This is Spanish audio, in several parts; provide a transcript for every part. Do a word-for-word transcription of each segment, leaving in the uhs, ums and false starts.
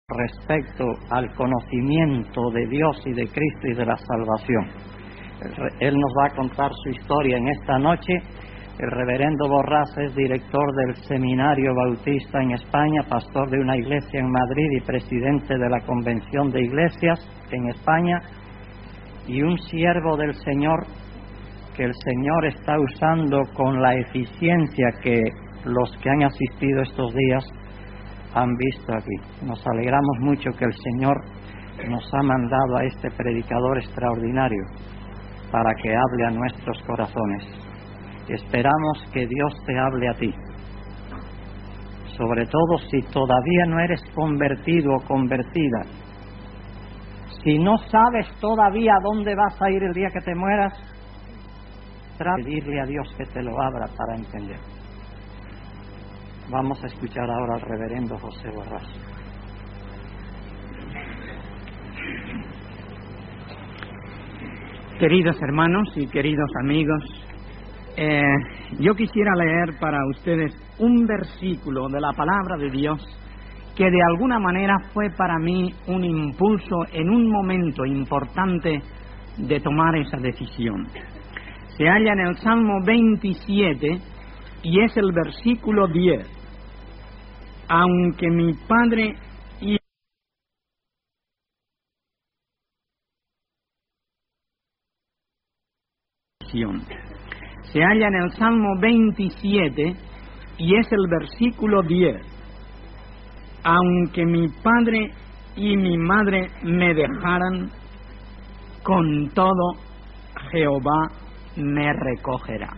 respecto al conocimiento de Dios y de Cristo y de la salvación. Él nos va a contar su historia en esta noche. El reverendo Borrás es director del Seminario Bautista en España, pastor de una iglesia en Madrid y presidente de la Convención de Iglesias en España, y un siervo del Señor que el Señor está usando con la eficiencia que los que han asistido estos días han visto aquí. Nos alegramos mucho que el Señor nos ha mandado a este predicador extraordinario para que hable a nuestros corazones. Esperamos que Dios te hable a ti, sobre todo si todavía no eres convertido o convertida. Si no sabes todavía a dónde vas a ir el día que te mueras, trata de pedirle a Dios que te lo abra para entender. Vamos a escuchar ahora al reverendo José Borrás. Queridos hermanos y queridos amigos, eh, yo quisiera leer para ustedes un versículo de la palabra de Dios que de alguna manera fue para mí un impulso en un momento importante de tomar esa decisión. Se halla en el Salmo veintisiete y es el versículo diez. Aunque mi padre y se halla en el Salmo veintisiete y es el versículo diez. Aunque mi padre y mi madre me dejaran, con todo Jehová me recogerá.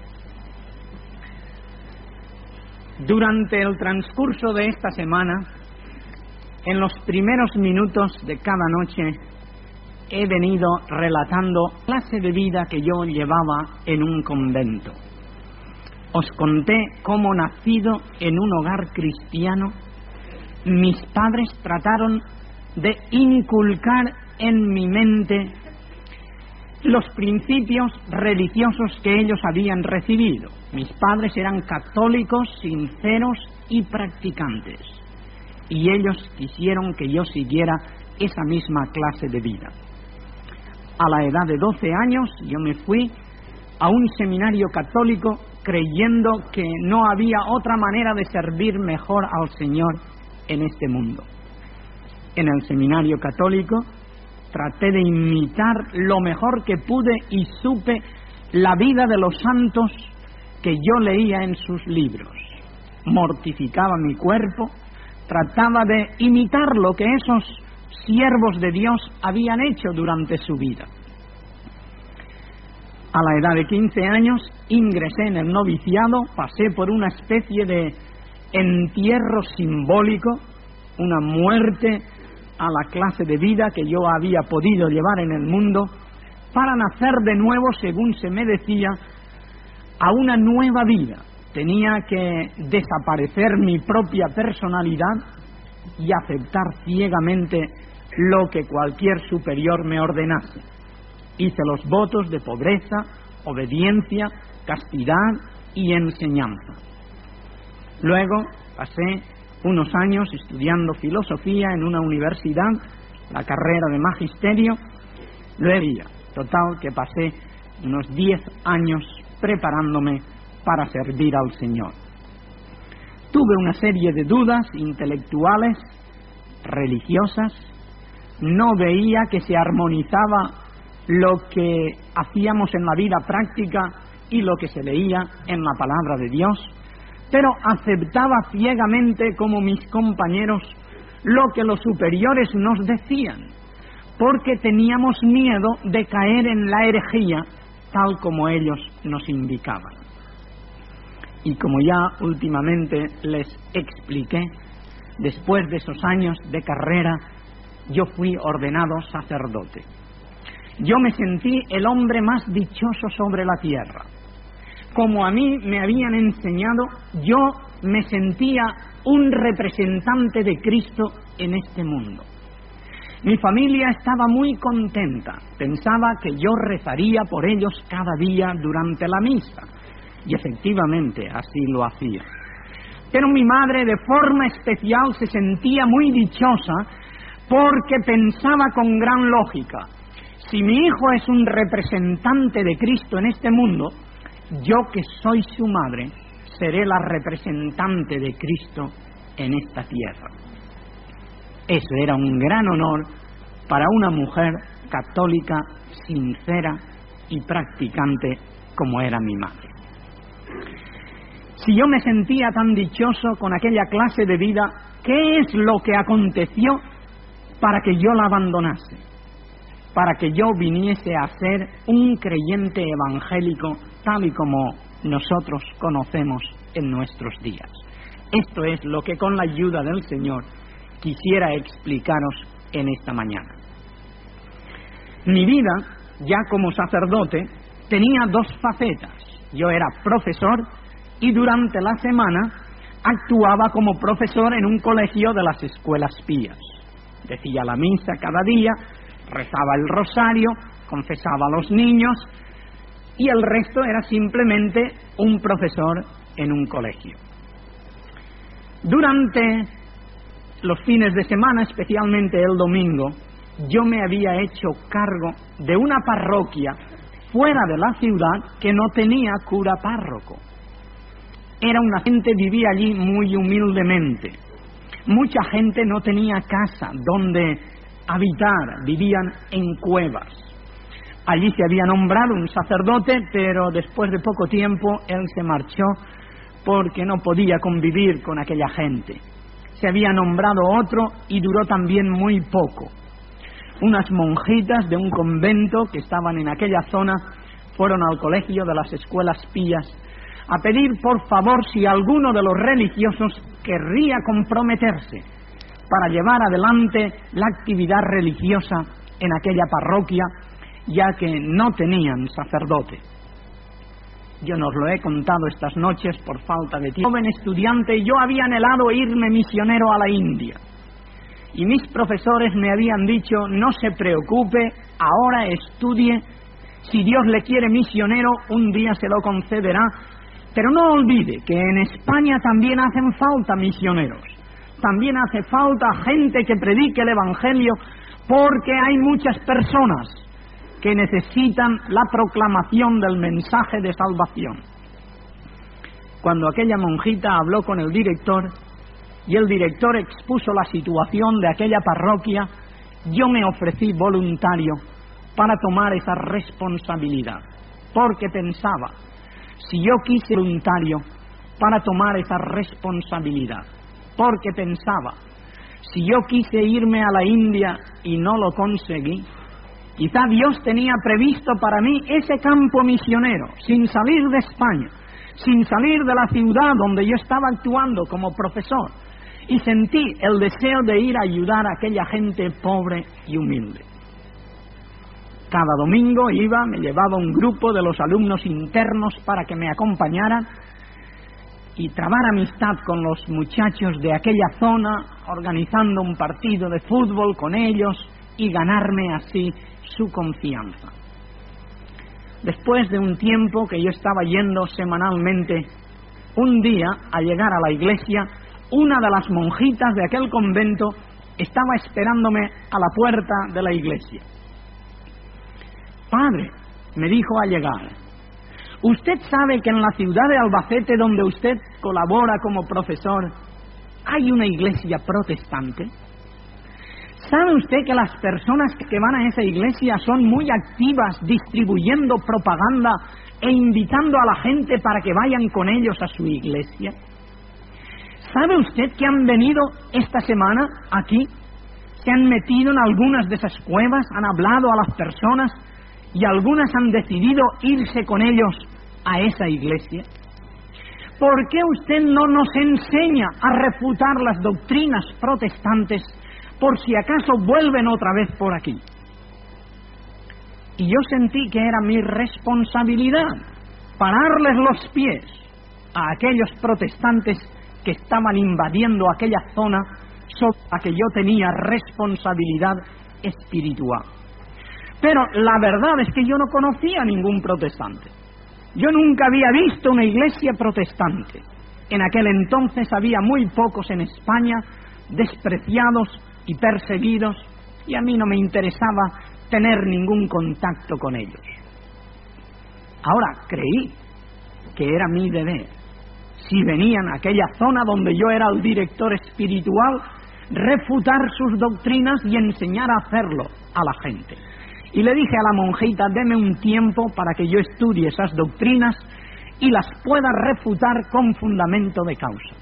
Durante el transcurso de esta semana, en los primeros minutos de cada noche, he venido relatando la clase de vida que yo llevaba en un convento. Os conté cómo, nacido en un hogar cristiano, mis padres trataron de inculcar en mi mente los principios religiosos que ellos habían recibido. Mis padres eran católicos, sinceros y practicantes, y ellos quisieron que yo siguiera esa misma clase de vida. A la edad de doce años yo me fui a un seminario católico creyendo que no había otra manera de servir mejor al Señor en este mundo. En el seminario católico traté de imitar lo mejor que pude y supe la vida de los santos que yo leía en sus libros. Mortificaba mi cuerpo, trataba de imitar lo que esos siervos de Dios habían hecho durante su vida. A la edad de quince años ingresé en el noviciado, pasé por una especie de entierro simbólico, una muerte a la clase de vida que yo había podido llevar en el mundo, para nacer de nuevo, según se me decía, a una nueva vida. Tenía que desaparecer mi propia personalidad y aceptar ciegamente lo que cualquier superior me ordenase. Hice los votos de pobreza, obediencia, castidad y enseñanza. Luego pasé unos años estudiando filosofía en una universidad, la carrera de magisterio. Luego, total, que pasé unos diez años preparándome para servir al Señor. Tuve una serie de dudas intelectuales, religiosas. No veía que se armonizaba lo que hacíamos en la vida práctica y lo que se leía en la palabra de Dios, pero aceptaba ciegamente, como mis compañeros, lo que los superiores nos decían, porque teníamos miedo de caer en la herejía, tal como ellos nos indicaban. Y como ya últimamente les expliqué, después de esos años de carrera, yo fui ordenado sacerdote. Yo me sentí el hombre más dichoso sobre la tierra. Como a mí me habían enseñado, yo me sentía un representante de Cristo en este mundo. Mi familia estaba muy contenta, pensaba que yo rezaría por ellos cada día durante la misa, y efectivamente así lo hacía. Pero mi madre de forma especial se sentía muy dichosa porque pensaba con gran lógica: si mi hijo es un representante de Cristo en este mundo, yo que soy su madre, seré la representante de Cristo en esta tierra. Eso era un gran honor para una mujer católica, sincera y practicante como era mi madre. Si yo me sentía tan dichoso con aquella clase de vida, ¿qué es lo que aconteció para que yo la abandonase? Para que yo viniese a ser un creyente evangélico tal y como nosotros conocemos en nuestros días. Esto es lo que con la ayuda del Señor quisiera explicaros en esta mañana. Mi vida, ya como sacerdote, tenía dos facetas. Yo era profesor y durante la semana actuaba como profesor en un colegio de las escuelas pías. Decía la misa cada día, rezaba el rosario, confesaba a los niños y el resto era simplemente un profesor en un colegio. Durante los fines de semana, especialmente el domingo, yo me había hecho cargo de una parroquia fuera de la ciudad que no tenía cura párroco. Era una gente, vivía allí muy humildemente. Mucha gente no tenía casa donde habitar, vivían en cuevas. Allí se había nombrado un sacerdote, pero después de poco tiempo él se marchó porque no podía convivir con aquella gente. Se había nombrado otro y duró también muy poco. Unas monjitas de un convento que estaban en aquella zona fueron al colegio de las escuelas pías a pedir por favor si alguno de los religiosos querría comprometerse para llevar adelante la actividad religiosa en aquella parroquia, ya que no tenían sacerdote. Yo no os lo he contado estas noches por falta de tiempo. Joven estudiante, yo había anhelado irme misionero a la India. Y mis profesores me habían dicho: no se preocupe, ahora estudie, si Dios le quiere misionero, un día se lo concederá, pero no olvide que en España también hacen falta misioneros, también hace falta gente que predique el Evangelio, porque hay muchas personas que necesitan la proclamación del mensaje de salvación. Cuando aquella monjita habló con el director, y el director expuso la situación de aquella parroquia, yo me ofrecí voluntario para tomar esa responsabilidad, porque pensaba, si yo quise voluntario para tomar esa responsabilidad, porque pensaba, si yo quise irme a la India y no lo conseguí, quizá Dios tenía previsto para mí ese campo misionero, sin salir de España, sin salir de la ciudad donde yo estaba actuando como profesor, y sentí el deseo de ir a ayudar a aquella gente pobre y humilde. Cada domingo iba, me llevaba un grupo de los alumnos internos para que me acompañaran y trabar amistad con los muchachos de aquella zona, organizando un partido de fútbol con ellos y ganarme así su confianza. Después de un tiempo que yo estaba yendo semanalmente, un día, al llegar a la iglesia, una de las monjitas de aquel convento estaba esperándome a la puerta de la iglesia. Padre, me dijo al llegar, ¿usted sabe que en la ciudad de Albacete, donde usted colabora como profesor, hay una iglesia protestante? ¿Sabe usted que las personas que van a esa iglesia son muy activas distribuyendo propaganda e invitando a la gente para que vayan con ellos a su iglesia? ¿Sabe usted que han venido esta semana aquí? Se han metido en algunas de esas cuevas, han hablado a las personas y algunas han decidido irse con ellos a esa iglesia. ¿Por qué usted no nos enseña a refutar las doctrinas protestantes por si acaso vuelven otra vez por aquí? Y yo sentí que era mi responsabilidad pararles los pies a aquellos protestantes que estaban invadiendo aquella zona sobre la que yo tenía responsabilidad espiritual. Pero la verdad es que yo no conocía a ningún protestante. Yo nunca había visto una iglesia protestante. En aquel entonces había muy pocos en España, despreciados y perseguidos, y a mí no me interesaba tener ningún contacto con ellos. Ahora creí que era mi deber, si venían a aquella zona donde yo era el director espiritual, refutar sus doctrinas y enseñar a hacerlo a la gente. Y le dije a la monjita, deme un tiempo para que yo estudie esas doctrinas y las pueda refutar con fundamento de causa.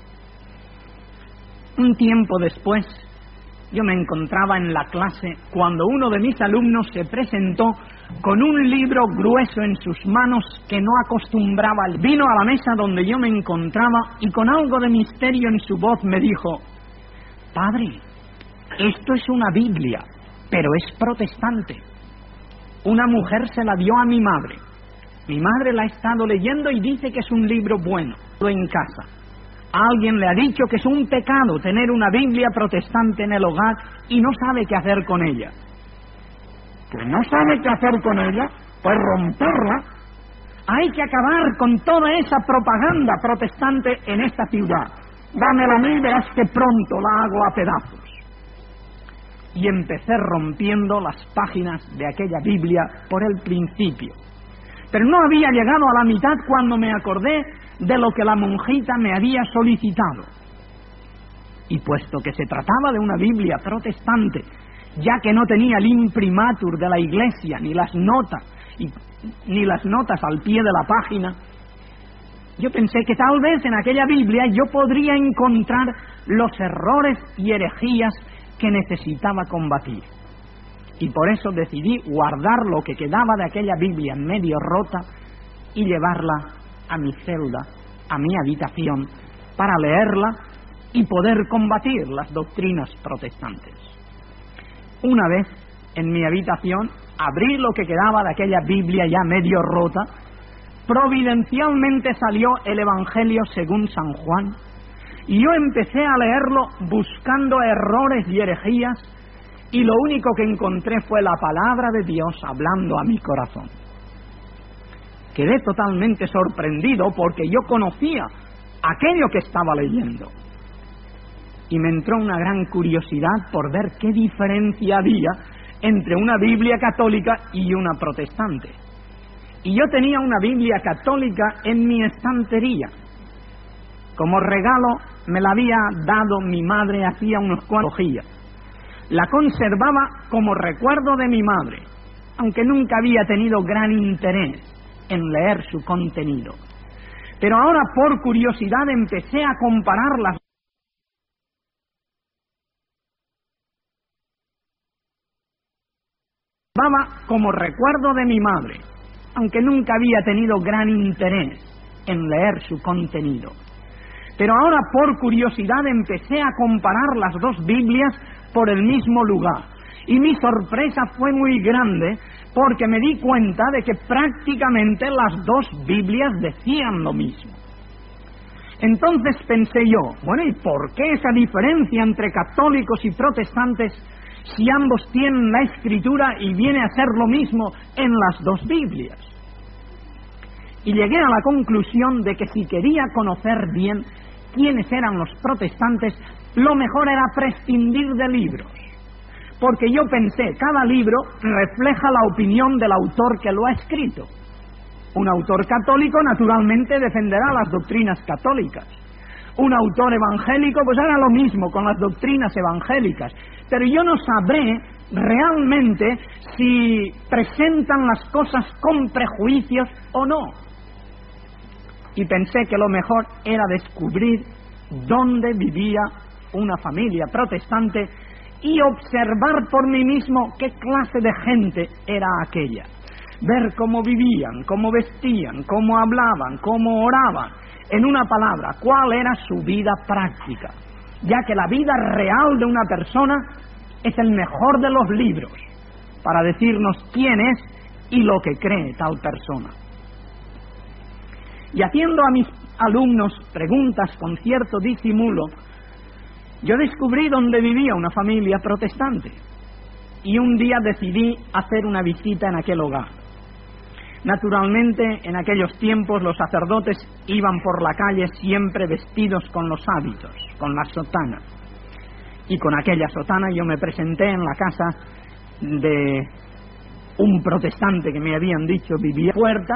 Un tiempo después, yo me encontraba en la clase cuando uno de mis alumnos se presentó con un libro grueso en sus manos que no acostumbraba. Vino a la mesa donde yo me encontraba y con algo de misterio en su voz me dijo, padre, esto es una Biblia, pero es protestante. Una mujer se la dio a mi madre. Mi madre la ha estado leyendo y dice que es un libro bueno. En casa. Alguien le ha dicho que es un pecado tener una Biblia protestante en el hogar y no sabe qué hacer con ella. ¿Que no sabe qué hacer con ella? Pues romperla. Hay que acabar con toda esa propaganda protestante en esta ciudad. Dámela a mí y verás que pronto la hago a pedazos. Y empecé rompiendo las páginas de aquella Biblia por el principio. Pero no había llegado a la mitad cuando me acordé de lo que la monjita me había solicitado. Y puesto que se trataba de una Biblia protestante, ya que no tenía el imprimatur de la Iglesia, ni las notas, y, ni las notas al pie de la página, yo pensé que tal vez en aquella Biblia yo podría encontrar los errores y herejías que necesitaba combatir. Y por eso decidí guardar lo que quedaba de aquella Biblia medio rota y llevarla a mi celda, a mi habitación, para leerla y poder combatir las doctrinas protestantes. Una vez, en mi habitación, abrí lo que quedaba de aquella Biblia ya medio rota. Providencialmente salió el Evangelio según San Juan, y yo empecé a leerlo buscando errores y herejías, y lo único que encontré fue la palabra de Dios hablando a mi corazón. Quedé totalmente sorprendido porque yo conocía aquello que estaba leyendo. Y me entró una gran curiosidad por ver qué diferencia había entre una Biblia católica y una protestante. Y yo tenía una Biblia católica en mi estantería. Como regalo me la había dado mi madre hacía unos cuantos días. La conservaba como recuerdo de mi madre, aunque nunca había tenido gran interés en leer su contenido. Pero ahora por curiosidad empecé a comparar las como recuerdo de mi madre, aunque nunca había tenido gran interés en leer su contenido. Pero ahora por curiosidad empecé a comparar las dos Biblias por el mismo lugar. Y mi sorpresa fue muy grande porque me di cuenta de que prácticamente las dos Biblias decían lo mismo. Entonces pensé yo, bueno, ¿y por qué esa diferencia entre católicos y protestantes si ambos tienen la Escritura y viene a ser lo mismo en las dos Biblias? Y llegué a la conclusión de que si quería conocer bien quiénes eran los protestantes, lo mejor era prescindir de libros. Porque yo pensé, cada libro refleja la opinión del autor que lo ha escrito. Un autor católico naturalmente defenderá las doctrinas católicas. Un autor evangélico pues hará lo mismo con las doctrinas evangélicas. Pero yo no sabré realmente si presentan las cosas con prejuicios o no. Y pensé que lo mejor era descubrir dónde vivía una familia protestante y observar por mí mismo qué clase de gente era aquella. Ver cómo vivían, cómo vestían, cómo hablaban, cómo oraban. En una palabra, cuál era su vida práctica. Ya que la vida real de una persona es el mejor de los libros para decirnos quién es y lo que cree tal persona. Y haciendo a mis alumnos preguntas con cierto disimulo, yo descubrí dónde vivía una familia protestante y un día decidí hacer una visita en aquel hogar. Naturalmente, en aquellos tiempos los sacerdotes iban por la calle siempre vestidos con los hábitos, con la sotana. Y con aquella sotana yo me presenté en la casa de un protestante que me habían dicho vivía puerta.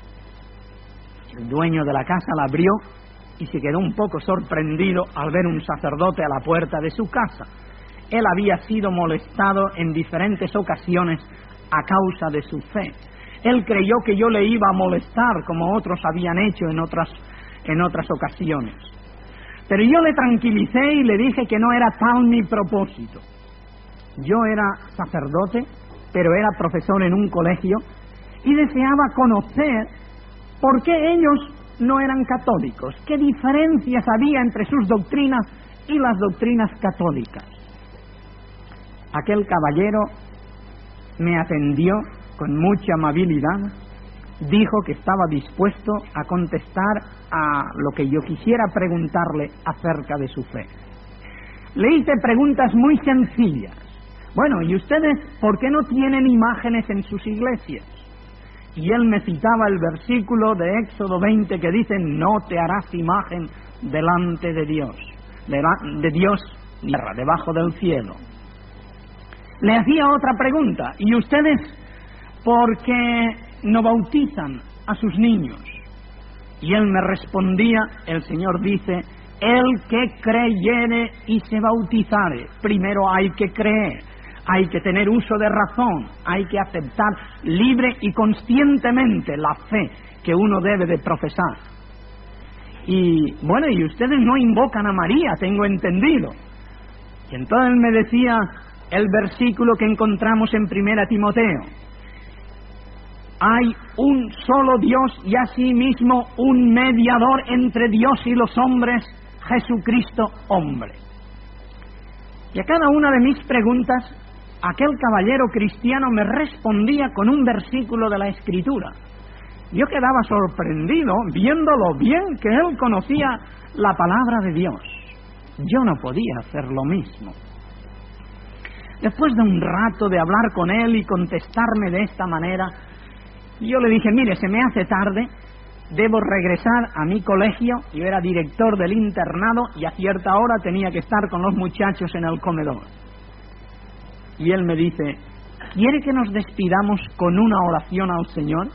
El dueño de la casa la abrió y se quedó un poco sorprendido al ver un sacerdote a la puerta de su casa. Él había sido molestado en diferentes ocasiones a causa de su fe. Él creyó que yo le iba a molestar como otros habían hecho en otras, en otras ocasiones. Pero yo le tranquilicé y le dije que no era tal mi propósito. Yo era sacerdote, pero era profesor en un colegio y deseaba conocer por qué ellos no eran católicos, qué diferencias había entre sus doctrinas y las doctrinas católicas. Aquel caballero me atendió con mucha amabilidad, dijo que estaba dispuesto a contestar a lo que yo quisiera preguntarle acerca de su fe. Le hice preguntas muy sencillas. Bueno, ¿y ustedes por qué no tienen imágenes en sus iglesias? Y él me citaba el versículo de Éxodo veinte que dice: no te harás imagen delante de Dios, de Dios tierra, debajo del cielo. Le hacía otra pregunta: ¿y ustedes por qué no bautizan a sus niños? Y él me respondía, el Señor dice: el que creyere y se bautizare. Primero hay que creer, hay que tener uso de razón, hay que aceptar libre y conscientemente la fe que uno debe de profesar. Y bueno, y ustedes no invocan a María, tengo entendido. Y entonces él me decía el versículo que encontramos en Primera Timoteo: hay un solo Dios y asimismo un mediador entre Dios y los hombres, Jesucristo hombre. Y a cada una de mis preguntas, aquel caballero cristiano me respondía con un versículo de la Escritura. Yo quedaba sorprendido viendo lo bien que él conocía la palabra de Dios. Yo no podía hacer lo mismo. Después de un rato de hablar con él y contestarme de esta manera, yo le dije: mire, se me hace tarde, debo regresar a mi colegio. Yo era director del internado y a cierta hora tenía que estar con los muchachos en el comedor. Y él me dice: ¿quiere que nos despidamos con una oración al Señor?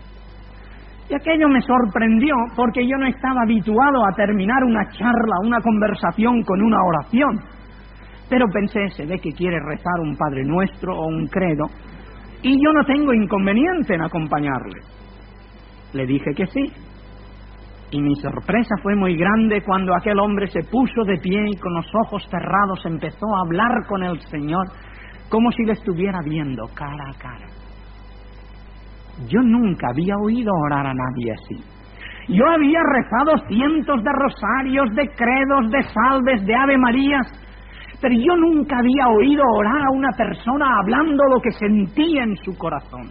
Y aquello me sorprendió porque yo no estaba habituado a terminar una charla, una conversación con una oración. Pero pensé, se ve que quiere rezar un Padre Nuestro o un credo, y yo no tengo inconveniente en acompañarle. Le dije que sí. Y mi sorpresa fue muy grande cuando aquel hombre se puso de pie y con los ojos cerrados empezó a hablar con el Señor como si le estuviera viendo cara a cara. Yo nunca había oído orar a nadie así. Yo había rezado cientos de rosarios, de credos, de salves, de Ave Marías, pero yo nunca había oído orar a una persona hablando lo que sentía en su corazón.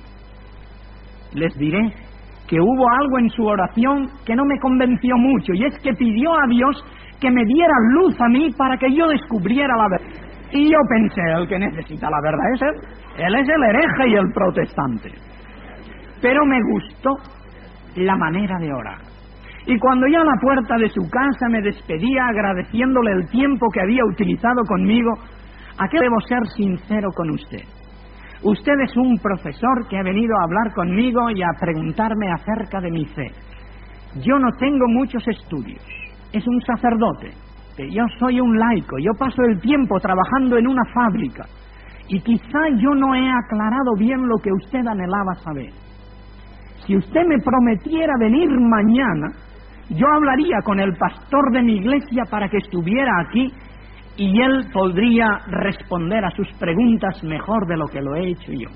Les diré que hubo algo en su oración que no me convenció mucho, y es que pidió a Dios que me diera luz a mí para que yo descubriera la verdad. Y yo pensé, el que necesita la verdad es él. Él es el hereje y el protestante. Pero me gustó la manera de orar. Y cuando ya a la puerta de su casa me despedía agradeciéndole el tiempo que había utilizado conmigo, aquí debo ser sincero con usted. Usted es un profesor que ha venido a hablar conmigo y a preguntarme acerca de mi fe. Yo no tengo muchos estudios. Es un sacerdote. Yo soy un laico. Yo paso el tiempo trabajando en una fábrica. Y quizá yo no he aclarado bien lo que usted anhelaba saber. Si usted me prometiera venir mañana, yo hablaría con el pastor de mi iglesia para que estuviera aquí y él podría responder a sus preguntas mejor de lo que lo he hecho yo.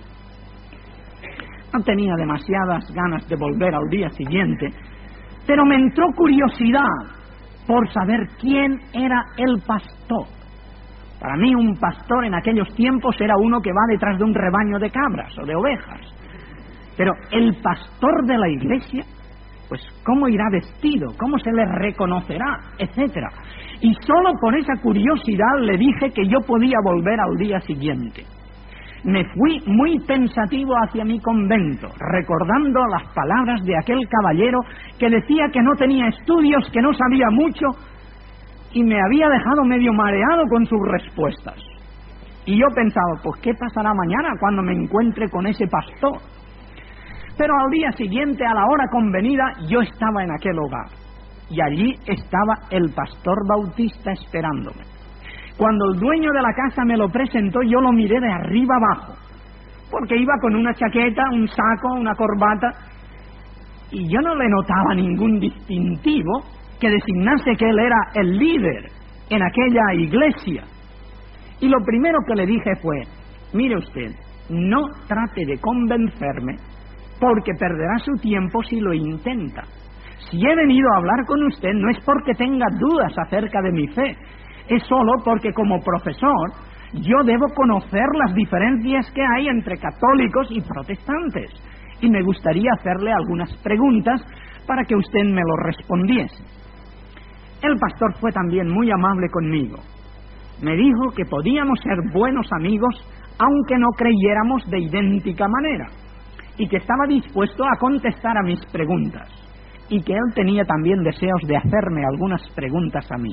No tenía demasiadas ganas de volver al día siguiente, pero me entró curiosidad por saber quién era el pastor. Para mí un pastor en aquellos tiempos era uno que va detrás de un rebaño de cabras o de ovejas. Pero el pastor de la iglesia, pues cómo irá vestido, cómo se le reconocerá, etcétera. Y solo por esa curiosidad le dije que yo podía volver al día siguiente. me fui muy pensativo hacia mi convento, recordando las palabras de aquel caballero que decía que no tenía estudios, que no sabía mucho, y me había dejado medio mareado con sus respuestas. Y yo pensaba, pues ¿qué pasará mañana cuando me encuentre con ese pastor? Pero al día siguiente, a la hora convenida, yo estaba en aquel hogar, y allí estaba el pastor Bautista esperándome. Cuando el dueño de la casa me lo presentó, yo lo miré de arriba abajo, porque iba con una chaqueta, un saco, una corbata, y yo no le notaba ningún distintivo que designase que él era el líder en aquella iglesia. Y lo primero que le dije fue, mire usted, no trate de convencerme, porque perderá su tiempo si lo intenta. Si he venido a hablar con usted no es porque tenga dudas acerca de mi fe, es solo porque como profesor yo debo conocer las diferencias que hay entre católicos y protestantes, y me gustaría hacerle algunas preguntas para que usted me lo respondiese. El pastor fue también muy amable conmigo. Me dijo que podíamos ser buenos amigos aunque no creyéramos de idéntica manera, y que estaba dispuesto a contestar a mis preguntas, y que él tenía también deseos de hacerme algunas preguntas a mí.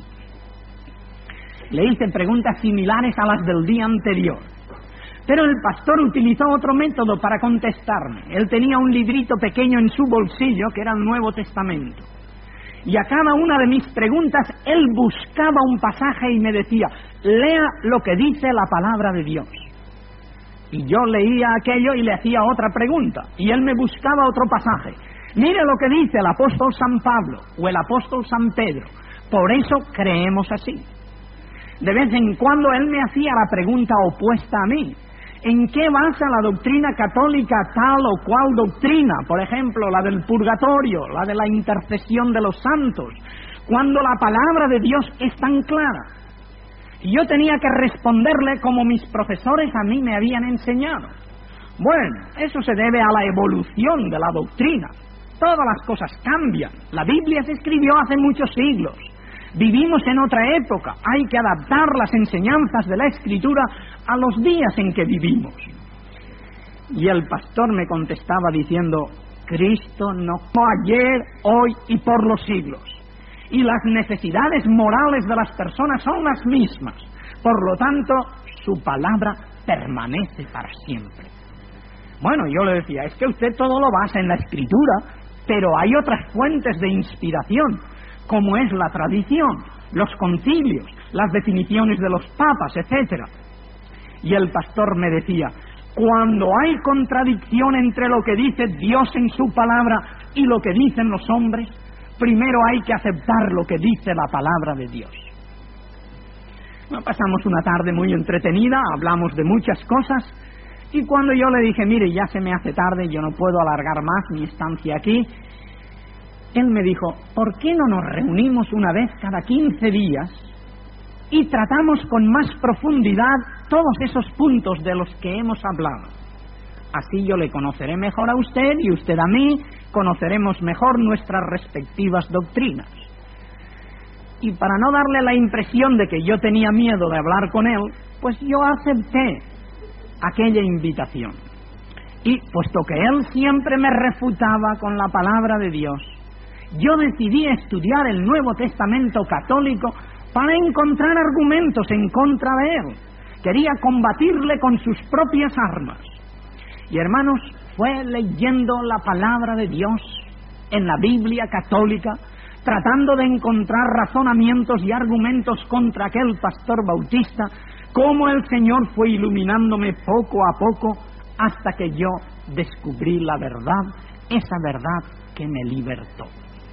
Le hice preguntas similares a las del día anterior, pero el pastor utilizó otro método para contestarme. Él tenía un librito pequeño en su bolsillo que era el Nuevo Testamento, y a cada una de mis preguntas él buscaba un pasaje y me decía, lea lo que dice la palabra de Dios. Y yo leía aquello y le hacía otra pregunta, y él me buscaba otro pasaje. Mire lo que dice el apóstol San Pablo o el apóstol San Pedro, por eso creemos así. De vez en cuando él me hacía la pregunta opuesta a mí. ¿En qué basa la doctrina católica tal o cual doctrina? Por ejemplo, la del purgatorio, la de la intercesión de los santos, cuando la palabra de Dios es tan clara. Y yo tenía que responderle como mis profesores a mí me habían enseñado. Bueno, eso se debe a la evolución de la doctrina. Todas las cosas cambian. La Biblia se escribió hace muchos siglos. Vivimos en otra época, hay que adaptar las enseñanzas de la Escritura a los días en que vivimos. Y el pastor me contestaba diciendo, Cristo no fue ayer, hoy y por los siglos. Y las necesidades morales de las personas son las mismas. Por lo tanto, su palabra permanece para siempre. Bueno, yo le decía, es que usted todo lo basa en la Escritura, pero hay otras fuentes de inspiración, como es la tradición, los concilios, las definiciones de los papas, etcétera. Y el pastor me decía, cuando hay contradicción entre lo que dice Dios en su palabra y lo que dicen los hombres, primero hay que aceptar lo que dice la palabra de Dios. Pasamos una tarde muy entretenida, hablamos de muchas cosas, y cuando yo le dije, mire, ya se me hace tarde, yo no puedo alargar más mi estancia aquí, él me dijo, ¿por qué no nos reunimos una vez cada quince días y tratamos con más profundidad todos esos puntos de los que hemos hablado? Así yo le conoceré mejor a usted y usted a mí, conoceremos mejor nuestras respectivas doctrinas. Y para no darle la impresión de que yo tenía miedo de hablar con él, pues yo acepté aquella invitación. Y puesto que él siempre me refutaba con la palabra de Dios, yo decidí estudiar el Nuevo Testamento católico para encontrar argumentos en contra de él. Quería combatirle con sus propias armas. Y hermanos, fue leyendo la palabra de Dios en la Biblia católica, tratando de encontrar razonamientos y argumentos contra aquel pastor Bautista, cómo el Señor fue iluminándome poco a poco hasta que yo descubrí la verdad, esa verdad que me libertó.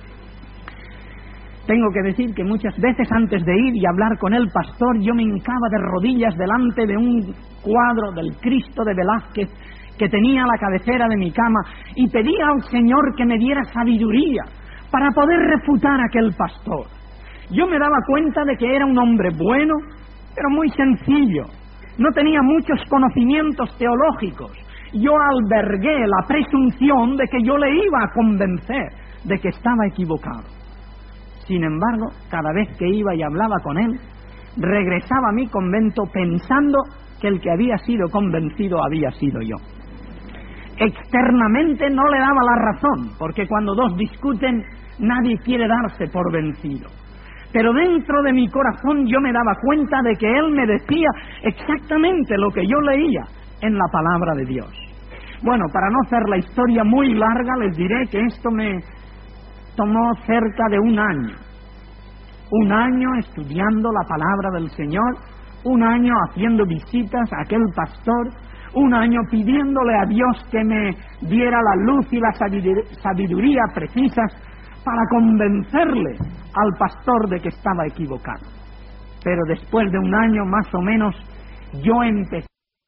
Tengo que decir que muchas veces antes de ir y hablar con el pastor, yo me hincaba de rodillas delante de un cuadro del Cristo de Velázquez que tenía a la cabecera de mi cama y pedía al Señor que me diera sabiduría para poder refutar a aquel pastor. Yo me daba cuenta de que era un hombre bueno, pero muy sencillo. No tenía muchos conocimientos teológicos. Yo albergué la presunción de que yo le iba a convencer de que estaba equivocado. Sin embargo, cada vez que iba y hablaba con él, regresaba a mi convento pensando que el que había sido convencido había sido yo. Externamente no le daba la razón, porque cuando dos discuten nadie quiere darse por vencido. Pero dentro de mi corazón yo me daba cuenta de que él me decía exactamente lo que yo leía en la palabra de Dios. Bueno, para no hacer la historia muy larga, les diré que esto me tomó cerca de un año. Un año estudiando la palabra del Señor, un año haciendo visitas a aquel pastor, un año pidiéndole a Dios que me diera la luz y la sabiduría precisas para convencerle al pastor de que estaba equivocado. Pero después de un año más o menos, yo empecé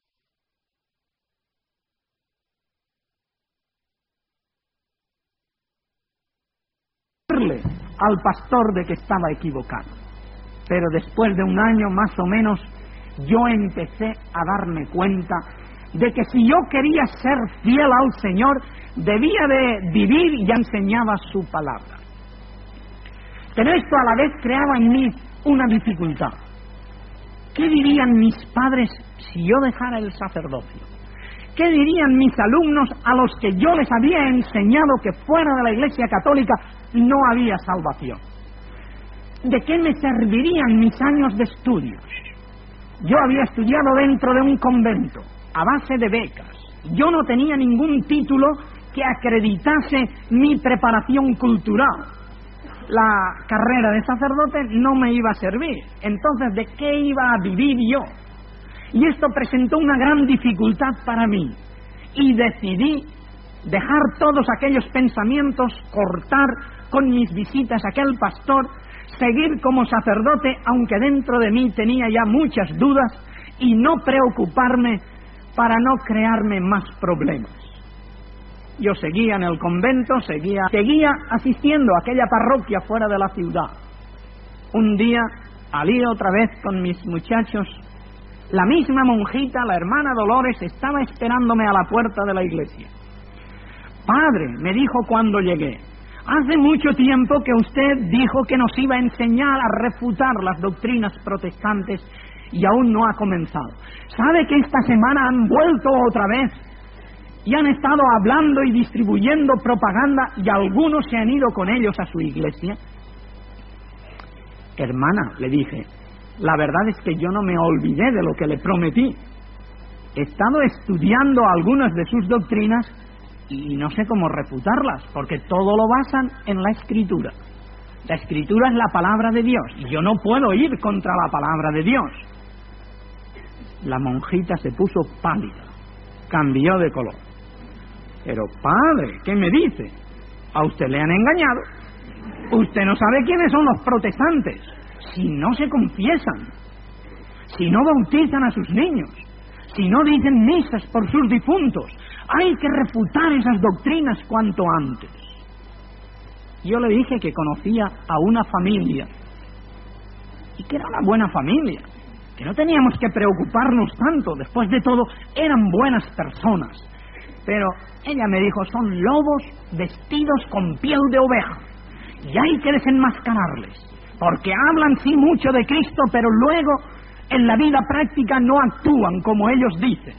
al pastor de que estaba equivocado. Pero después de un año más o menos, yo empecé a darme cuenta de que si yo quería ser fiel al Señor, debía de vivir y enseñaba su palabra. Pero esto a la vez creaba en mí una dificultad. ¿Qué dirían mis padres si yo dejara el sacerdocio? ¿Qué dirían mis alumnos a los que yo les había enseñado que fuera de la Iglesia Católica no había salvación? ¿De qué me servirían mis años de estudios? Yo había estudiado dentro de un convento, a base de becas. Yo no tenía ningún título que acreditase mi preparación cultural. La carrera de sacerdote no me iba a servir. Entonces, ¿de qué iba a vivir yo? Y esto presentó una gran dificultad para mí. Y decidí dejar todos aquellos pensamientos, cortar con mis visitas a aquel pastor, seguir como sacerdote, aunque dentro de mí tenía ya muchas dudas, y no preocuparme para no crearme más problemas. Yo seguía en el convento, seguía, seguía asistiendo a aquella parroquia fuera de la ciudad. Un día, al ir otra vez con mis muchachos, la misma monjita, la hermana Dolores, estaba esperándome a la puerta de la iglesia. Padre, me dijo cuando llegué, hace mucho tiempo que usted dijo que nos iba a enseñar a refutar las doctrinas protestantes y aún no ha comenzado. ¿Sabe que esta semana han vuelto otra vez y han estado hablando y distribuyendo propaganda y algunos se han ido con ellos a su iglesia? Hermana, le dije, la verdad es que yo no me olvidé de lo que le prometí. He estado estudiando algunas de sus doctrinas y no sé cómo refutarlas, porque todo lo basan en la Escritura. La Escritura es la palabra de Dios y yo no puedo ir contra la palabra de Dios. La monjita se puso pálida, cambió de color. Pero padre, ¿qué me dice? A usted le han engañado. Usted no sabe quiénes son los protestantes. Si no se confiesan, si no bautizan a sus niños, si no dicen misas por sus difuntos, hay que refutar esas doctrinas cuanto antes. Yo le dije que conocía a una familia y que era una buena familia, que no teníamos que preocuparnos tanto. Después de todo, eran buenas personas. Pero ella me dijo, son lobos vestidos con piel de oveja y hay que desenmascararles, porque hablan sí mucho de Cristo, pero luego en la vida práctica no actúan como ellos dicen.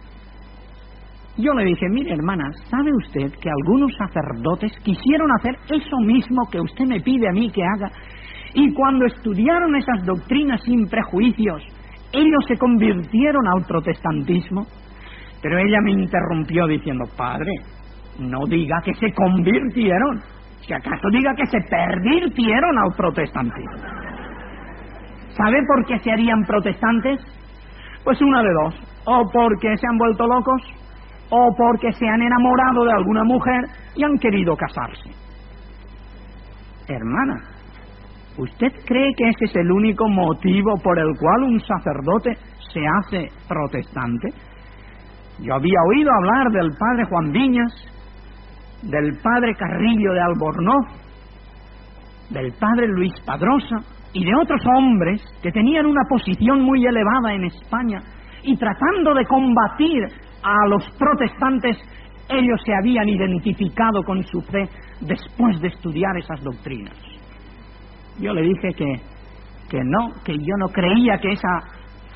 Yo le dije, mire hermana, ¿sabe usted que algunos sacerdotes quisieron hacer eso mismo que usted me pide a mí que haga? Y cuando estudiaron esas doctrinas sin prejuicios, ellos se convirtieron al protestantismo. Pero ella me interrumpió diciendo, padre, no diga que se convirtieron, si acaso diga que se pervirtieron al protestantismo. ¿Sabe por qué se harían protestantes? Pues una de dos, o porque se han vuelto locos, o porque se han enamorado de alguna mujer y han querido casarse. Hermana, ¿usted cree que ese es el único motivo por el cual un sacerdote se hace protestante? Yo había oído hablar del padre Juan Viñas, del padre Carrillo de Albornoz, del padre Luis Padrosa y de otros hombres que tenían una posición muy elevada en España y tratando de combatir a los protestantes, ellos se habían identificado con su fe después de estudiar esas doctrinas. Yo le dije que, que no, que yo no creía que esa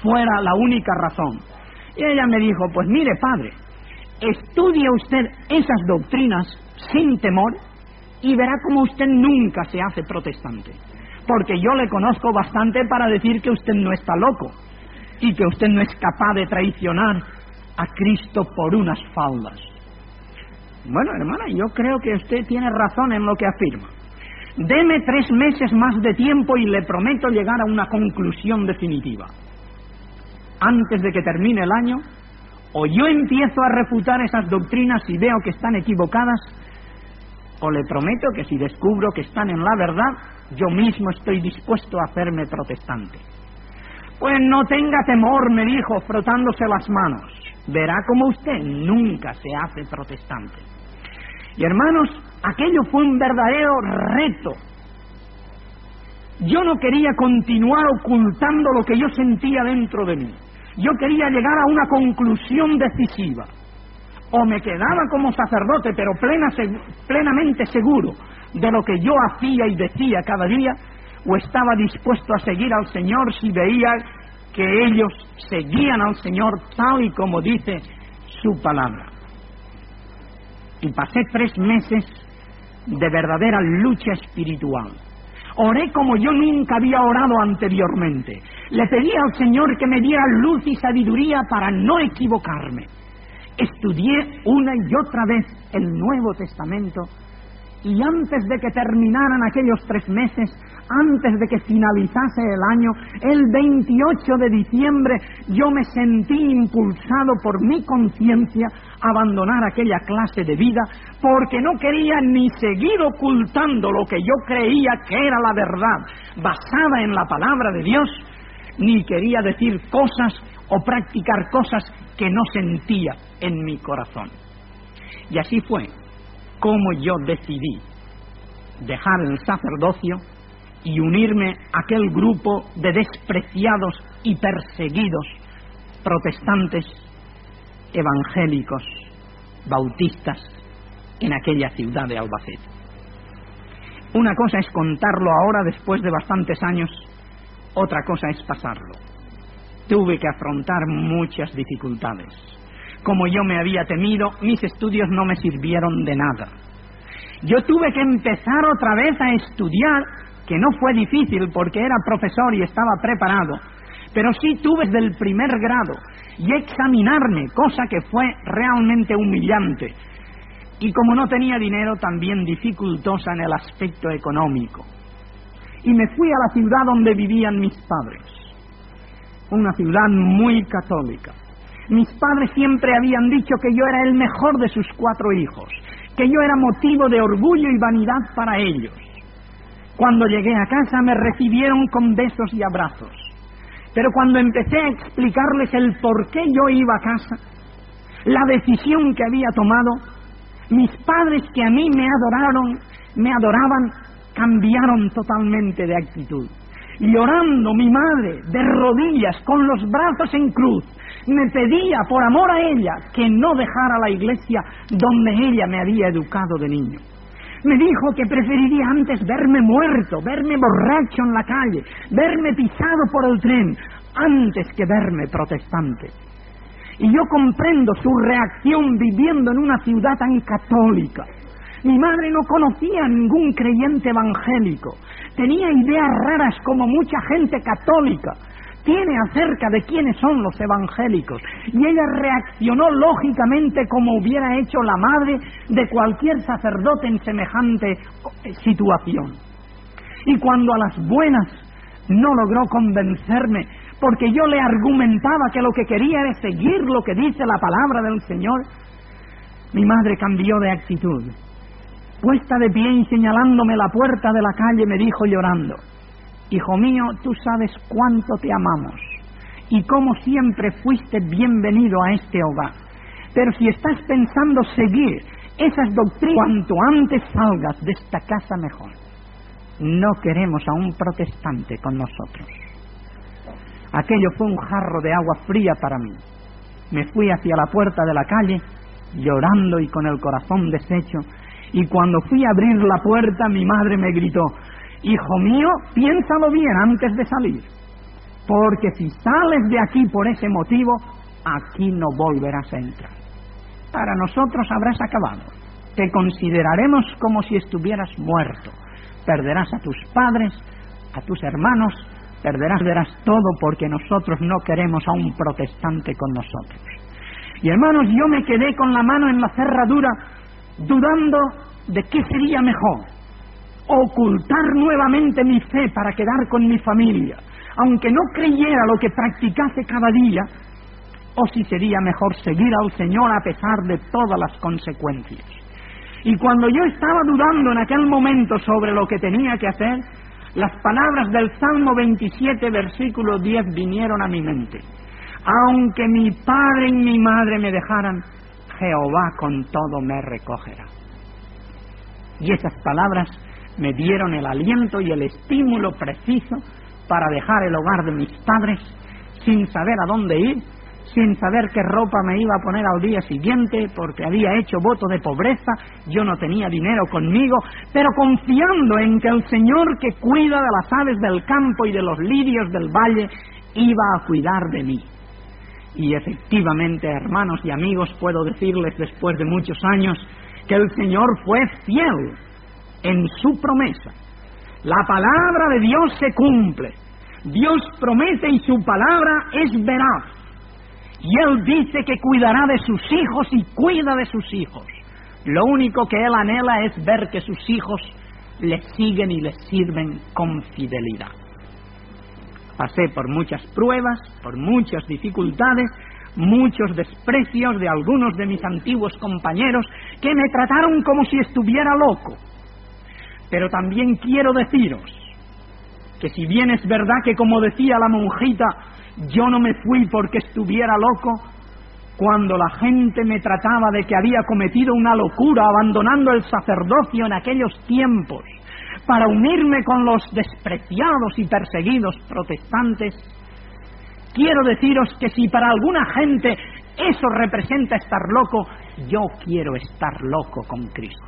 fuera la única razón. Y ella me dijo, pues mire, padre, estudie usted esas doctrinas sin temor y verá como usted nunca se hace protestante. Porque yo le conozco bastante para decir que usted no está loco y que usted no es capaz de traicionar a Cristo por unas faldas. Bueno, hermana, yo creo que usted tiene razón en lo que afirma. Deme tres meses más de tiempo y le prometo llegar a una conclusión definitiva. Antes de que termine el año, o yo empiezo a refutar esas doctrinas y veo que están equivocadas, o le prometo que si descubro que están en la verdad, yo mismo estoy dispuesto a hacerme protestante. Pues no tenga temor, me dijo, frotándose las manos. Verá como usted nunca se hace protestante. Y hermanos, aquello fue un verdadero reto. Yo no quería continuar ocultando lo que yo sentía dentro de mí. Yo quería llegar a una conclusión decisiva. O me quedaba como sacerdote, pero plena, plenamente seguro de lo que yo hacía y decía cada día, o estaba dispuesto a seguir al Señor si veía que ellos seguían al Señor tal y como dice su palabra. Y pasé tres meses de verdadera lucha espiritual. Oré como yo nunca había orado anteriormente. Le pedí al Señor que me diera luz y sabiduría para no equivocarme. Estudié una y otra vez el Nuevo Testamento y antes de que terminaran aquellos tres meses, antes de que finalizase el año, el veintiocho de diciembre, yo me sentí impulsado por mi conciencia a abandonar aquella clase de vida porque no quería ni seguir ocultando lo que yo creía que era la verdad basada en la palabra de Dios, ni quería decir cosas o practicar cosas que no sentía en mi corazón. Y así fue como yo decidí dejar el sacerdocio y unirme a aquel grupo de despreciados y perseguidos protestantes evangélicos bautistas en aquella ciudad de Albacete. Una cosa es contarlo ahora después de bastantes años, otra cosa es pasarlo. Tuve que afrontar muchas dificultades. Como yo me había temido, mis estudios no me sirvieron de nada. Yo tuve que empezar otra vez a estudiar, que no fue difícil porque era profesor y estaba preparado, pero sí tuve desde el primer grado y examinarme, cosa que fue realmente humillante. Y como no tenía dinero, también dificultosa en el aspecto económico. Y me fui a la ciudad donde vivían mis padres, una ciudad muy católica. Mis padres siempre habían dicho que yo era el mejor de sus cuatro hijos, que yo era motivo de orgullo y vanidad para ellos. Cuando llegué a casa me recibieron con besos y abrazos, pero cuando empecé a explicarles el por qué yo iba a casa, la decisión que había tomado, mis padres que a mí me adoraron, me adoraban, cambiaron totalmente de actitud. Llorando, mi madre, de rodillas, con los brazos en cruz, me pedía, por amor a ella, que no dejara la iglesia donde ella me había educado de niño. Me dijo que preferiría antes verme muerto, verme borracho en la calle, verme pisado por el tren, antes que verme protestante. Y yo comprendo su reacción viviendo en una ciudad tan católica. Mi madre no conocía a ningún creyente evangélico. Tenía ideas raras como mucha gente católica tiene acerca de quiénes son los evangélicos. Y ella reaccionó lógicamente como hubiera hecho la madre de cualquier sacerdote en semejante situación. Y cuando a las buenas no logró convencerme, porque yo le argumentaba que lo que quería era seguir lo que dice la palabra del Señor, mi madre cambió de actitud. Puesta de pie y señalándome la puerta de la calle, me dijo llorando: hijo mío, tú sabes cuánto te amamos y cómo siempre fuiste bienvenido a este hogar. Pero si estás pensando seguir esas doctrinas, cuanto antes salgas de esta casa mejor. No queremos a un protestante con nosotros. Aquello fue un jarro de agua fría para mí. Me fui hacia la puerta de la calle, llorando y con el corazón deshecho, y cuando fui a abrir la puerta, mi madre me gritó: hijo mío, piénsalo bien antes de salir. porque si sales de aquí por ese motivo, aquí no volverás a entrar. Para nosotros habrás acabado. Te consideraremos como si estuvieras muerto. Perderás a tus padres, a tus hermanos, perderás, perderás todo, porque nosotros no queremos a un protestante con nosotros. Y hermanos, yo me quedé con la mano en la cerradura, dudando de qué sería mejor: ocultar nuevamente mi fe para quedar con mi familia, aunque no creyera lo que practicase cada día, o si sería mejor seguir al Señor a pesar de todas las consecuencias. Y cuando yo estaba dudando en aquel momento sobre lo que tenía que hacer, las palabras del Salmo veintisiete, versículo diez, vinieron a mi mente: aunque mi padre y mi madre me dejaran, Jehová con todo me recogerá. Y esas palabras me dieron el aliento y el estímulo preciso para dejar el hogar de mis padres, sin saber a dónde ir, sin saber qué ropa me iba a poner al día siguiente, porque había hecho voto de pobreza, yo no tenía dinero conmigo, pero confiando en que el Señor, que cuida de las aves del campo y de los lirios del valle, iba a cuidar de mí. Y efectivamente, hermanos y amigos, puedo decirles después de muchos años que el Señor fue fiel en su promesa. La palabra de Dios se cumple. Dios promete y su palabra es veraz. Y Él dice que cuidará de sus hijos y cuida de sus hijos. Lo único que Él anhela es ver que sus hijos le siguen y le sirven con fidelidad. Pasé por muchas pruebas, por muchas dificultades, muchos desprecios de algunos de mis antiguos compañeros que me trataron como si estuviera loco. Pero también quiero deciros que si bien es verdad que, como decía la monjita, yo no me fui porque estuviera loco, cuando la gente me trataba de que había cometido una locura abandonando el sacerdocio en aquellos tiempos para unirme con los despreciados y perseguidos protestantes, quiero deciros que si para alguna gente eso representa estar loco, yo quiero estar loco con Cristo.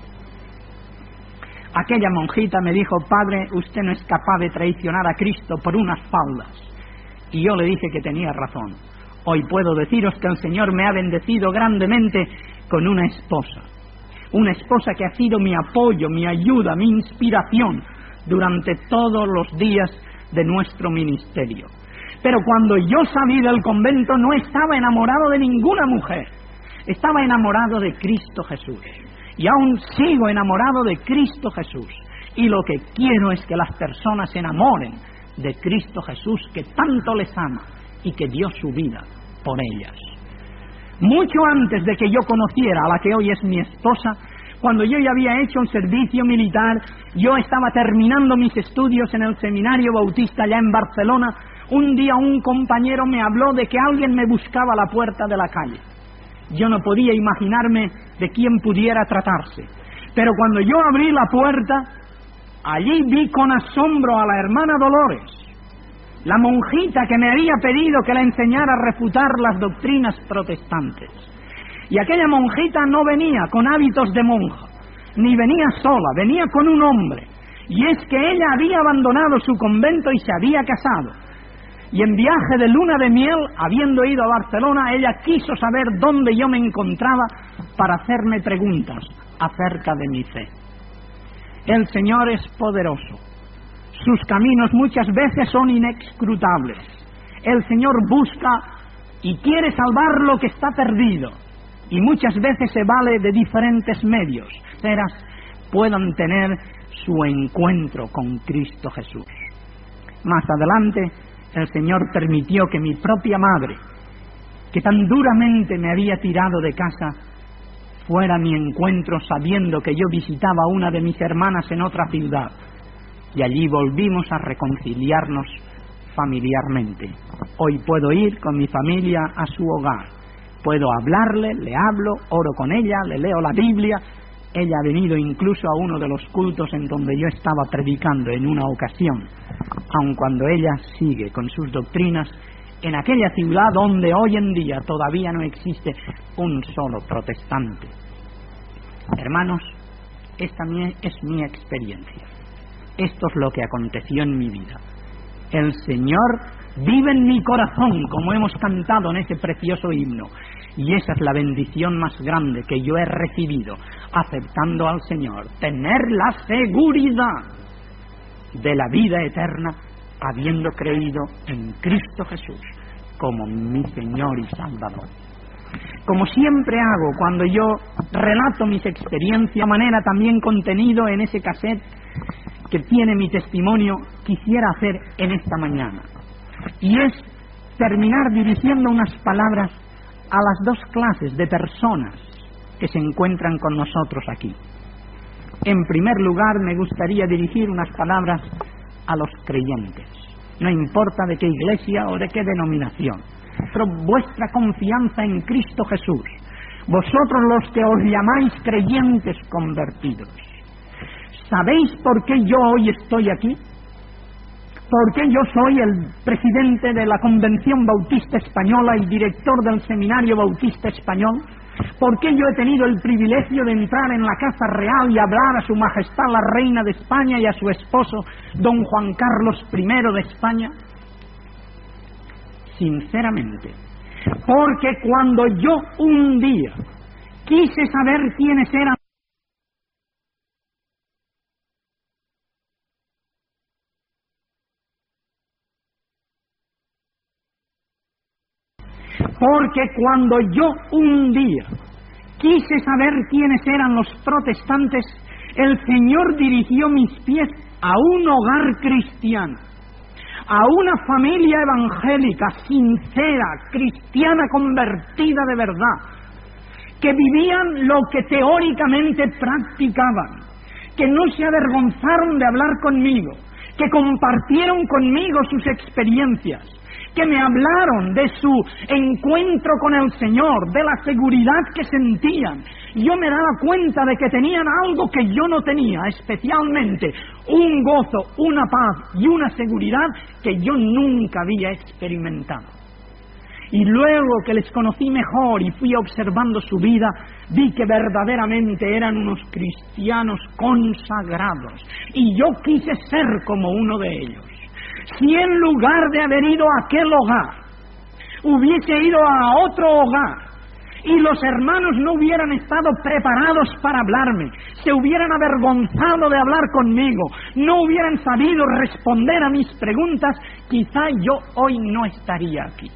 Aquella monjita me dijo: padre, usted no es capaz de traicionar a Cristo por unas faldas. Y yo le dije que tenía razón. Hoy puedo deciros que el Señor me ha bendecido grandemente con una esposa. Una esposa que ha sido mi apoyo, mi ayuda, mi inspiración durante todos los días de nuestro ministerio. Pero cuando yo salí del convento no estaba enamorado de ninguna mujer. Estaba enamorado de Cristo Jesús. Y aún sigo enamorado de Cristo Jesús. Y lo que quiero es que las personas se enamoren de Cristo Jesús, que tanto les ama y que dio su vida por ellas. Mucho antes de que yo conociera a la que hoy es mi esposa, cuando yo ya había hecho un servicio militar, yo estaba terminando mis estudios en el Seminario Bautista allá en Barcelona, un día un compañero me habló de que alguien me buscaba a la puerta de la calle. Yo no podía imaginarme de quién pudiera tratarse, pero cuando yo abrí la puerta, allí vi con asombro a la hermana Dolores, la monjita que me había pedido que la enseñara a refutar las doctrinas protestantes. Y aquella monjita no venía con hábitos de monja, ni venía sola, venía con un hombre. Y es que ella había abandonado su convento y se había casado. Y en viaje de luna de miel, habiendo ido a Barcelona, ella quiso saber dónde yo me encontraba para hacerme preguntas acerca de mi fe. El Señor es poderoso. Sus caminos muchas veces son inescrutables. El Señor busca y quiere salvar lo que está perdido. Y muchas veces se vale de diferentes medios, ceras puedan tener su encuentro con Cristo Jesús. Más adelante, el Señor permitió que mi propia madre, que tan duramente me había tirado de casa, fuera a mi encuentro sabiendo que yo visitaba a una de mis hermanas en otra ciudad. Y allí volvimos a reconciliarnos familiarmente. Hoy puedo ir con mi familia a su hogar. Puedo hablarle, le hablo, oro con ella, le leo la Biblia. Ella ha venido incluso a uno de los cultos en donde yo estaba predicando en una ocasión, aun cuando ella sigue con sus doctrinas en aquella ciudad donde hoy en día todavía no existe un solo protestante. Hermanos, esta es mi experiencia. Esto es lo que aconteció en mi vida. El Señor vive en mi corazón, como hemos cantado en ese precioso himno. Y esa es la bendición más grande que yo he recibido, aceptando al Señor, tener la seguridad de la vida eterna, habiendo creído en Cristo Jesús como mi Señor y Salvador. Como siempre hago cuando yo relato mis experiencias, de manera también contenido en ese cassette que tiene mi testimonio, quisiera hacer en esta mañana. Y es terminar dirigiendo unas palabras a las dos clases de personas que se encuentran con nosotros aquí. En primer lugar, me gustaría dirigir unas palabras a los creyentes, no importa de qué iglesia o de qué denominación. Pero vuestra confianza en Cristo Jesús, vosotros los que os llamáis creyentes convertidos, ¿sabéis por qué yo hoy estoy aquí? ¿Por qué yo soy el presidente de la Convención Bautista Española y director del Seminario Bautista Español? ¿Por qué yo he tenido el privilegio de entrar en la Casa Real y hablar a Su Majestad la Reina de España y a su esposo, don Juan Carlos primero de España? Sinceramente, porque cuando yo un día quise saber quiénes eran, porque cuando yo un día quise saber quiénes eran los protestantes, el Señor dirigió mis pies a un hogar cristiano, a una familia evangélica, sincera, cristiana, convertida de verdad, que vivían lo que teóricamente practicaban, que no se avergonzaron de hablar conmigo, que compartieron conmigo sus experiencias, que me hablaron de su encuentro con el Señor, de la seguridad que sentían. Yo me daba cuenta de que tenían algo que yo no tenía, especialmente un gozo, una paz y una seguridad que yo nunca había experimentado. Y luego que les conocí mejor y fui observando su vida, vi que verdaderamente eran unos cristianos consagrados, y yo quise ser como uno de ellos. Si en lugar de haber ido a aquel hogar, hubiese ido a otro hogar, y los hermanos no hubieran estado preparados para hablarme, se hubieran avergonzado de hablar conmigo, no hubieran sabido responder a mis preguntas, quizá yo hoy no estaría aquí.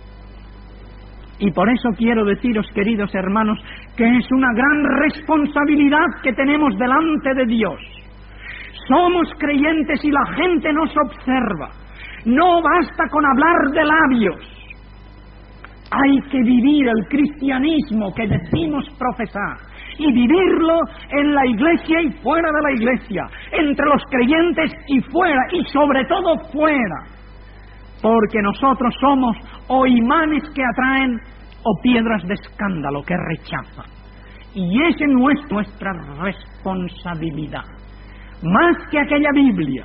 Y por eso quiero deciros, queridos hermanos, que es una gran responsabilidad que tenemos delante de Dios. Somos creyentes y la gente nos observa. No basta con hablar de labios. Hay que vivir el cristianismo que decimos profesar, y vivirlo en la iglesia y fuera de la iglesia, entre los creyentes y fuera, y sobre todo fuera, porque nosotros somos o imanes que atraen o piedras de escándalo que rechazan, y esa es nuestra responsabilidad. Más que aquella Biblia,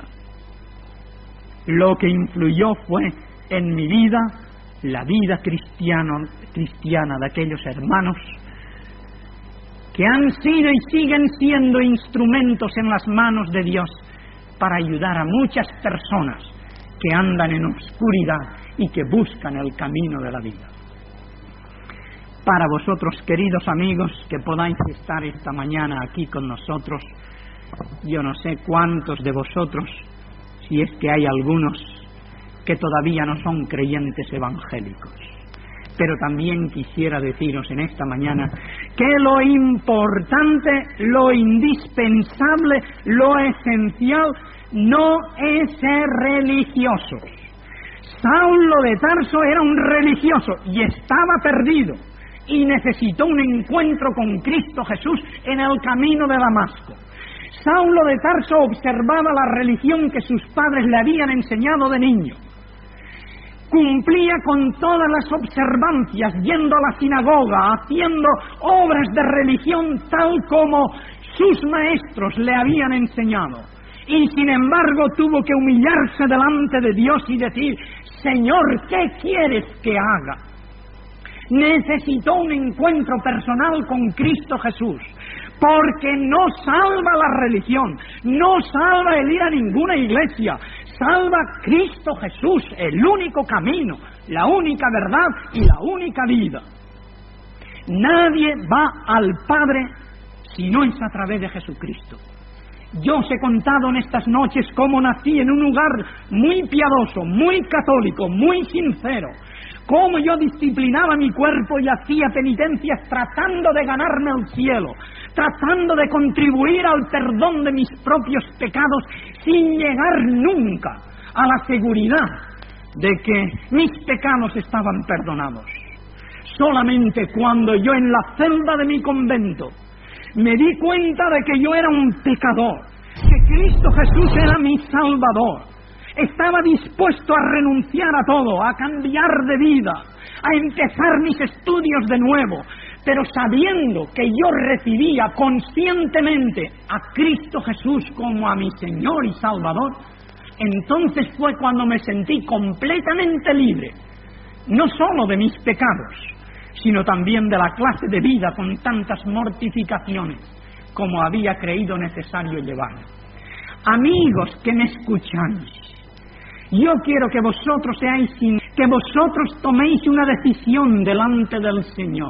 lo que influyó fue en mi vida la vida cristiana, cristiana de aquellos hermanos que han sido y siguen siendo instrumentos en las manos de Dios para ayudar a muchas personas que andan en oscuridad y que buscan el camino de la vida. Para vosotros, queridos amigos, que podáis estar esta mañana aquí con nosotros, yo no sé cuántos de vosotros, si es que hay algunos que todavía no son creyentes evangélicos, pero también quisiera deciros en esta mañana que lo importante, lo indispensable, lo esencial no es ser religiosos. Saulo de Tarso era un religioso y estaba perdido y necesitó un encuentro con Cristo Jesús en el camino de Damasco. Saulo de Tarso observaba la religión que sus padres le habían enseñado de niño. Cumplía con todas las observancias, yendo a la sinagoga, haciendo obras de religión tal como sus maestros le habían enseñado. Y sin embargo tuvo que humillarse delante de Dios y decir: Señor, ¿qué quieres que haga? Necesitó un encuentro personal con Cristo Jesús, porque no salva la religión, no salva el ir a ninguna iglesia, salva Cristo Jesús, el único camino, la única verdad y la única vida. Nadie va al Padre si no es a través de Jesucristo. Yo os he contado en estas noches cómo nací en un lugar muy piadoso, muy católico, muy sincero, cómo yo disciplinaba mi cuerpo y hacía penitencias tratando de ganarme el cielo, tratando de contribuir al perdón de mis propios pecados sin llegar nunca a la seguridad de que mis pecados estaban perdonados. Solamente cuando yo en la celda de mi convento me di cuenta de que yo era un pecador, que Cristo Jesús era mi Salvador, estaba dispuesto a renunciar a todo, a cambiar de vida, a empezar mis estudios de nuevo, pero sabiendo que yo recibía conscientemente a Cristo Jesús como a mi Señor y Salvador, entonces fue cuando me sentí completamente libre, no solo de mis pecados, sino también de la clase de vida con tantas mortificaciones como había creído necesario llevar. Amigos que me escucháis, yo quiero que vosotros seáis, que vosotros toméis una decisión delante del Señor.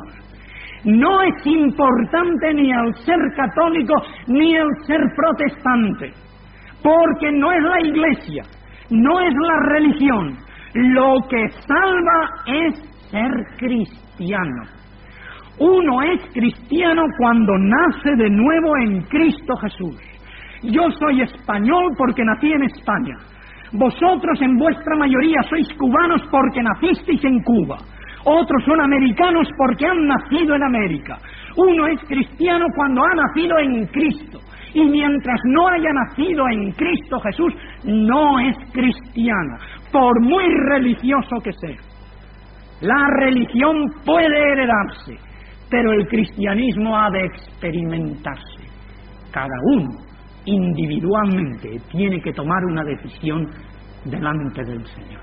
No es importante ni el ser católico ni el ser protestante, porque no es la Iglesia, no es la religión. Lo que salva es ser cristiano. Uno es cristiano cuando nace de nuevo en Cristo Jesús. Yo soy español porque nací en España. Vosotros en vuestra mayoría sois cubanos porque nacisteis en Cuba. Otros son americanos porque han nacido en América. Uno es cristiano cuando ha nacido en Cristo. Y mientras no haya nacido en Cristo Jesús, no es cristiano, por muy religioso que sea. La religión puede heredarse, pero el cristianismo ha de experimentarse. Cada uno, individualmente, tiene que tomar una decisión delante del Señor.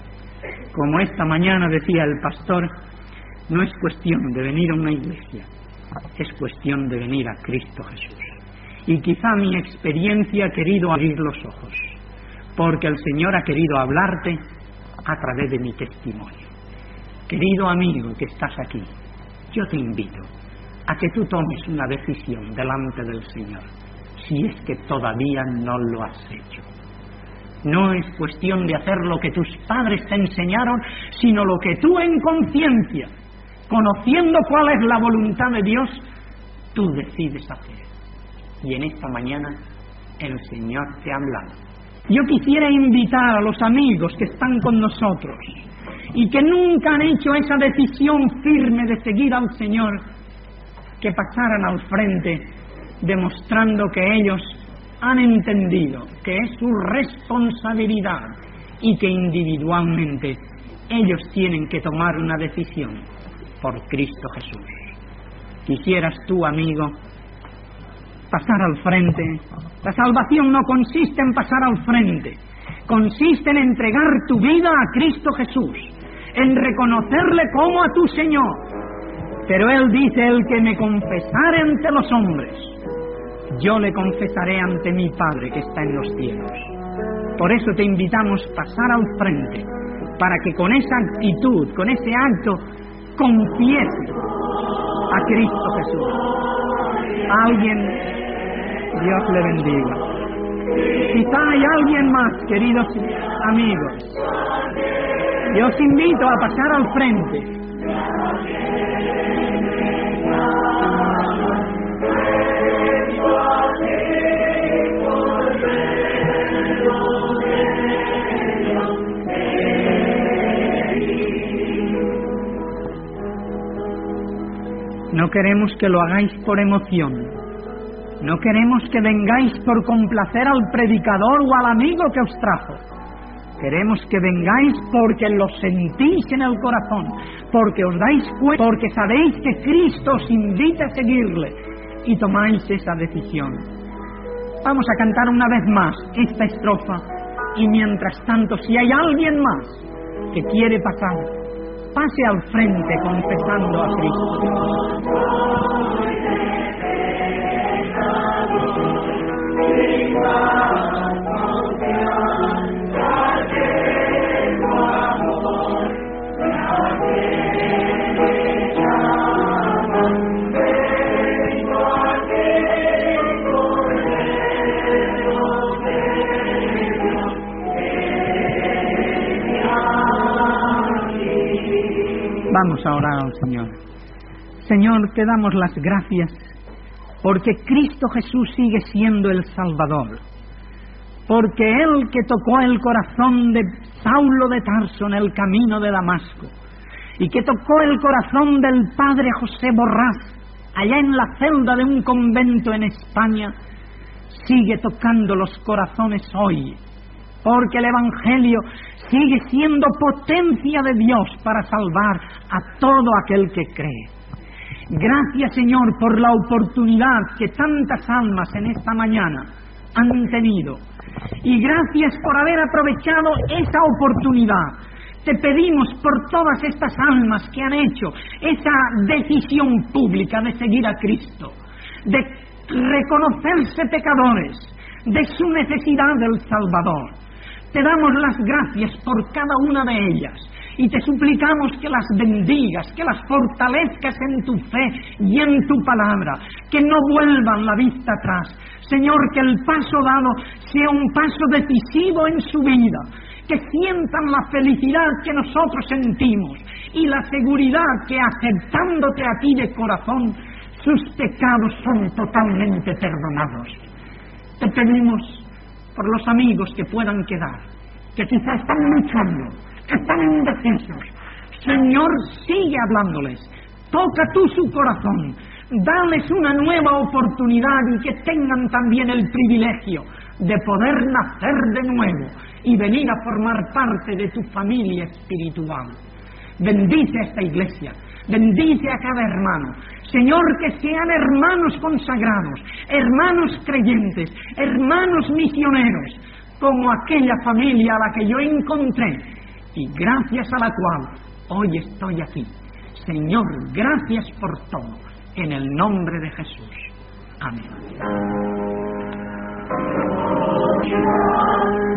Como esta mañana decía el pastor, no es cuestión de venir a una iglesia, es cuestión de venir a Cristo Jesús. Y quizá mi experiencia ha querido abrir los ojos, porque el Señor ha querido hablarte a través de mi testimonio. Querido amigo que estás aquí, yo te invito a que tú tomes una decisión delante del Señor, si es que todavía no lo has hecho. No es cuestión de hacer lo que tus padres te enseñaron, sino lo que tú en conciencia, conociendo cuál es la voluntad de Dios, tú decides hacer. Y en esta mañana el Señor te ha hablado. Yo quisiera invitar a los amigos que están con nosotros y que nunca han hecho esa decisión firme de seguir al Señor, que pasaran al frente demostrando que ellos han entendido que es su responsabilidad y que individualmente ellos tienen que tomar una decisión por Cristo Jesús. ¿Quisieras tú, amigo, pasar al frente? La salvación no consiste en pasar al frente, consiste en entregar tu vida a Cristo Jesús, en reconocerle como a tu Señor. Pero Él dice: el que me confesare ante los hombres, yo le confesaré ante mi Padre que está en los cielos. Por eso te invitamos a pasar al frente, para que con esa actitud, con ese acto, confieses a Cristo Jesús. Alguien, Dios le bendiga. Quizá hay alguien más, queridos amigos. Yo os invito a pasar al frente. No queremos que lo hagáis por emoción. No queremos que vengáis por complacer al predicador o al amigo que os trajo. Queremos que vengáis porque lo sentís en el corazón, porque os dais cuenta, porque sabéis que Cristo os invita a seguirle y tomáis esa decisión. Vamos a cantar una vez más esta estrofa y mientras tanto, si hay alguien más que quiere pasar, pase al frente confesando a Cristo. Sin más confianza Vamos a orar al Señor. Señor, te damos las gracias porque Cristo Jesús sigue siendo el Salvador, porque Él que tocó el corazón de Saulo de Tarso en el camino de Damasco y que tocó el corazón del padre José Borrás allá en la celda de un convento en España, sigue tocando los corazones hoy, porque el Evangelio sigue siendo potencia de Dios para salvar a todo aquel que cree. Gracias, Señor, por la oportunidad que tantas almas en esta mañana han tenido, y gracias por haber aprovechado esa oportunidad. Te pedimos por todas estas almas que han hecho esa decisión pública de seguir a Cristo, de reconocerse pecadores, de su necesidad del Salvador. Te damos las gracias por cada una de ellas y te suplicamos que las bendigas, que las fortalezcas en tu fe y en tu palabra, que no vuelvan la vista atrás. Señor, que el paso dado sea un paso decisivo en su vida, que sientan la felicidad que nosotros sentimos y la seguridad que aceptándote a ti de corazón, sus pecados son totalmente perdonados. Te pedimos por los amigos que puedan quedar, que quizás están luchando, que están indecisos. Señor, sigue hablándoles, toca tú su corazón, dales una nueva oportunidad y que tengan también el privilegio de poder nacer de nuevo y venir a formar parte de tu familia espiritual. Bendice a esta iglesia, bendice a cada hermano. Señor, que sean hermanos consagrados, hermanos creyentes, hermanos misioneros, como aquella familia a la que yo encontré y gracias a la cual hoy estoy aquí. Señor, gracias por todo, en el nombre de Jesús. Amén.